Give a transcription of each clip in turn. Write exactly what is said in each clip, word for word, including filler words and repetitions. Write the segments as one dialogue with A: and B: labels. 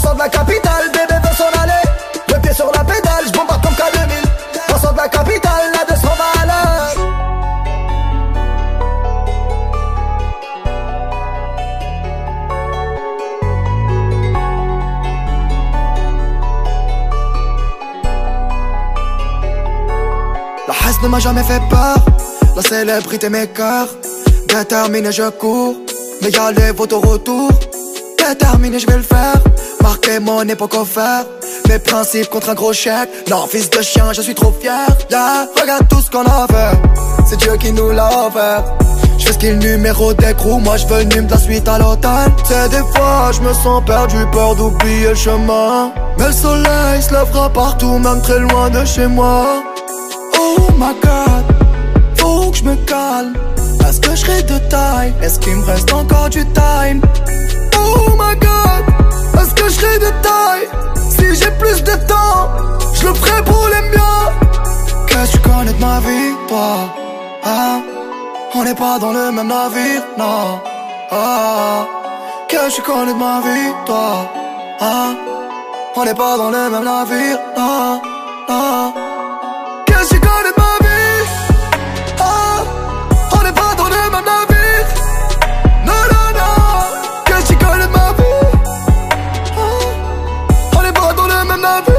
A: sort de la capitale, bébé veut s'en aller. Le pied sur la pédale, j'bombarde comme K deux mille. On sort de la capitale, la deux cents va à l'heure. La haine ne m'a jamais fait peur, la célébrité m'écœure. Déterminé je cours, mais y'a les votes au retour. Déterminé je vais le faire, marquer mon époque offert. Mes principes contre un gros chèque, non fils de chien je suis trop fier. Yeah, regarde tout ce qu'on a fait, c'est Dieu qui nous l'a offert. Je fais ce qu'il numéro d'écrou, moi je veux de la suite à l'hôtel. C'est des fois je me sens perdu, peur d'oublier le chemin. Mais le soleil se lèvera partout, même très loin de chez moi. Oh my god, faut que je me calme. Est-ce que je serai de taille? Est-ce qu'il me reste encore du time? Oh my god, est-ce que je serai de taille? Si j'ai plus de temps, je le ferai pour les miens. Qu'est-ce que tu connais de ma vie, toi? Hein? On n'est pas dans le même navire, non. Ah. Qu'est-ce que tu connais de ma vie, toi? Hein? On n'est pas dans le même navire, non, non. Qu'est-ce que tu connais de ma vie? Ah. On n'est pas dans le même navire. Non, non, non. Qu'est-ce que tu connais de ma vie? Ah. On n'est pas dans le même navire.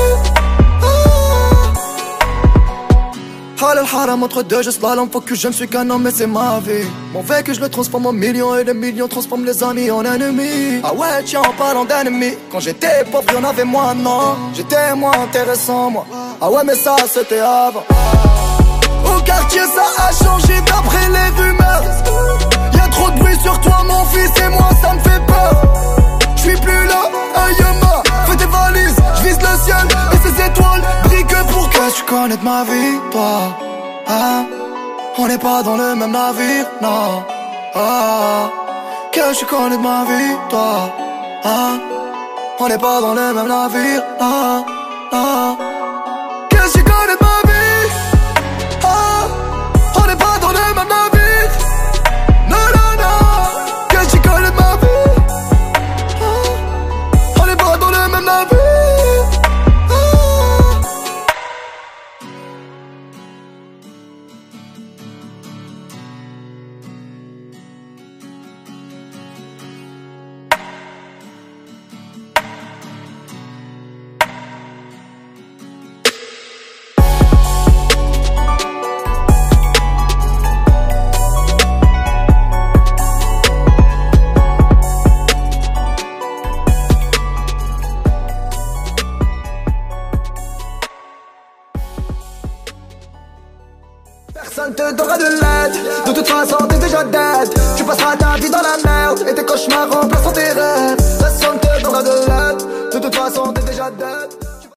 A: Halal haram entre deux, je slalom, faut que je ne suis qu'un homme mais c'est ma vie. Mon vécu je le transforme en millions et les millions transforment les amis en ennemis. Ah ouais tiens en parlant d'ennemis, quand j'étais pauvre y'en avait moins, non. J'étais moins intéressant moi. Ah ouais mais ça c'était avant. Au quartier ça a changé d'après les rumeurs. Y'a trop de bruit sur toi mon fils et moi ça me fait peur. J'suis plus là, Ayama, fais tes valises, j'vise le ciel et ces étoiles brillent que pour que tu connais de ma vie, toi. Hein? On n'est pas dans le même navire, non. Ah. Que tu connais de ma vie, toi. Hein? On n'est pas dans le même navire, non, non. Que tu connais de ma vie, ah. On n'est pas dans le même navire. Non, non, non. Que tu connais de ma vie. On n'est pas dans le même navire. Personne te donnera de l'aide, de toute façon t'es déjà dead. Tu passeras ta vie dans la merde et tes cauchemars remplaceront tes rêves. Personne te donnera de l'aide, de toute façon t'es déjà dead.